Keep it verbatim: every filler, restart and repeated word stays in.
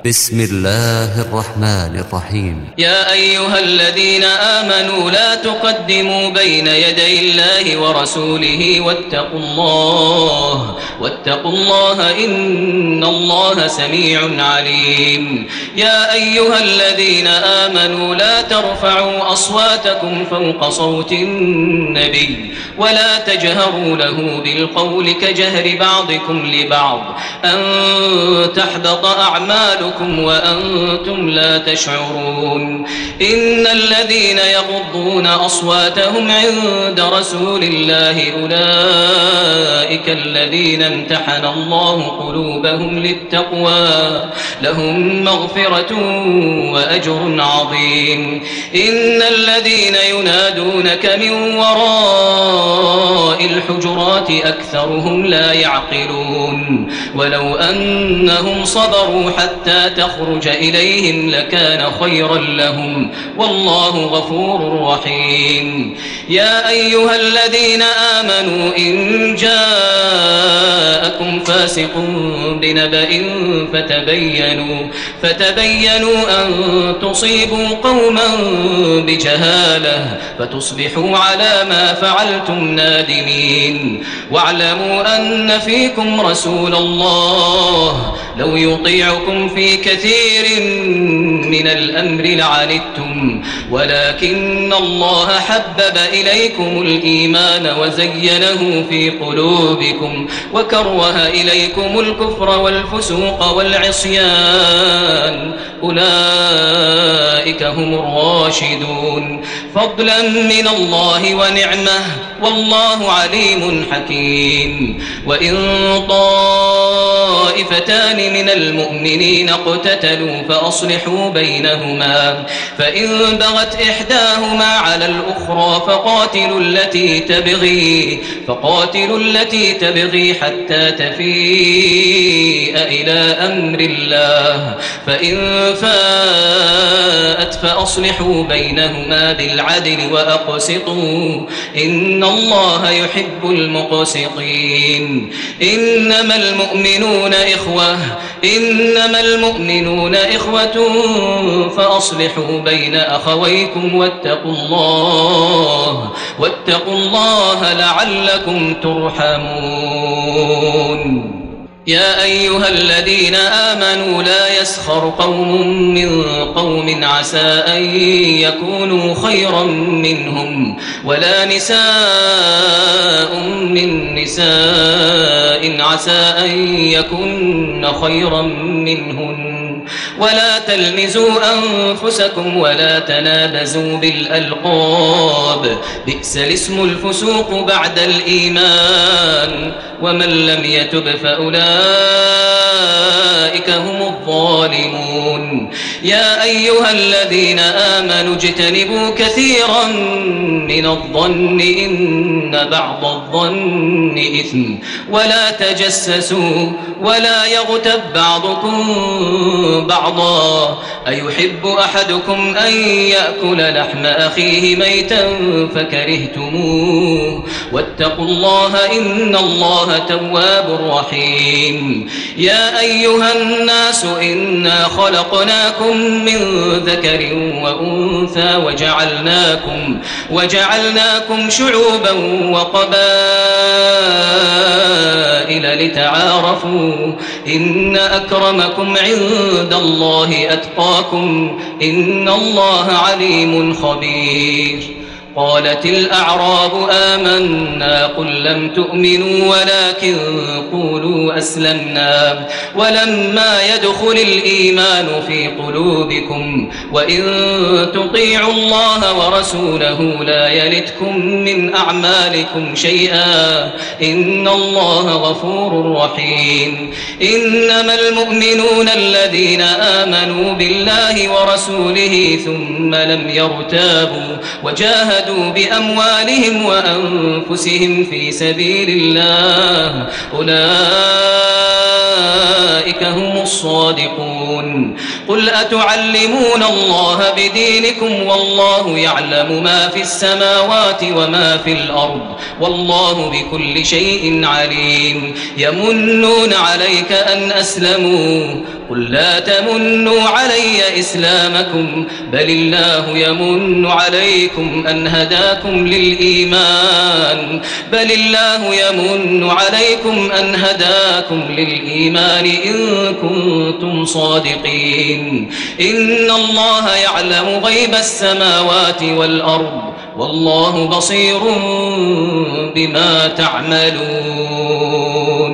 بسم الله الرحمن الرحيم. يا أيها الذين آمنوا لا تقدموا بين يدي الله ورسوله واتقوا الله واتقوا الله إن الله سميع عليم. يا أيها الذين آمنوا لا ترفعوا أصواتكم فوق صوت النبي ولا تجهروا له بالقول كجهر بعضكم لبعض أن تحبط أعمالكم وأنتم لا تشعرون. إن الذين يغضون أصواتهم عند رسول الله أولئك الذين امتحن الله قلوبهم للتقوى لهم مغفرة وأجر عظيم. إن الذين ينادونك من وراء الحجرات أكثرهم لا يعقلون. ولو أنهم صبروا حتى تخرج إليهم لكان خيرا لهم والله غفور رحيم. يا أيها الذين آمنوا إن جاءكم فاسق بنبأ فتبينوا فتبينوا أن تصيبوا قوما بجهالة فتصبحوا على ما فعلتم نادمين. واعلموا أن فيكم رسول الله لو يطيعكم في كثير من الأمر لعنتم ولكن الله حبب إليكم الإيمان وزينه في قلوبكم وكره إليكم الكفر والفسوق والعصيان أولئك هم الراشدون فضلا من الله ونعمه والله عليم حكيم. وإن طائفتان من المؤمنين اقتتلوا فأصلحوا بينهما فإن بغت إحداهما على الأخرى فقاتلوا التي تبغي فقاتلوا التي تبغي حتى تفيء إلى أمر الله فإن فاءت فأصلحوا بينهما بالعدل وأقسطوا إن الله يحب المقسطين. إنما المؤمنون إخوة إنما المؤمنون إخوة فأصلحوا بين أخويكم واتقوا الله واتقوا الله لعلكم ترحمون. يا أيها الذين آمنوا لا يسخر قوم من قوم عسى أن يكونوا خيرا منهم ولا نساء من نساء عسى أن يكن خيرا منهن ولا تلمزوا أنفسكم ولا تنابزوا بالألقاب بئس الاسم الفسوق بعد الإيمان ومن لم يتب فأولئك هم الظالمون. يا أيها الذين آمنوا اجتنبوا كثيرا من الظن إن بعض الظن إثم ولا تجسسوا ولا يغتب بعضكم بعضا أيحب أحدكم أن يأكل لحم أخيه ميتا فكرهتموه واتقوا الله إن الله تواب رحيم. يا أيها الناس إنا خلقناكم من ذكر وأنثى وجعلناكم وجعلناكم شعوبا وقبائل لتعارفوا إن أكرمكم عند الله أتقاكم إن الله عليم خبير. قالت الأعراب آمنا قل لم تؤمنوا ولكن قولوا أسلمنا ولما يدخل الإيمان في قلوبكم وإن تطيعوا الله ورسوله لا يلتكم من أعمالكم شيئا إن الله غفور رحيم. إنما المؤمنون الذين آمنوا بالله ورسوله ثم لم يرتابوا وجاهدوا بأموالهم وأنفسهم في سبيل الله أولئك هم الصادقون. قل أتعلمون الله بدينكم والله يعلم ما في السماوات وما في الأرض والله بكل شيء عليم. يمنون عليك أن أسلموا قل لا تمنوا علي إسلامكم بل الله يمن عليكم أن هداكم للإيمان بل الله يمن عليكم أن هداكم للإيمان إن كنتم صادقين إن الله يعلم غيب السماوات والأرض والله بصير بما تعملون.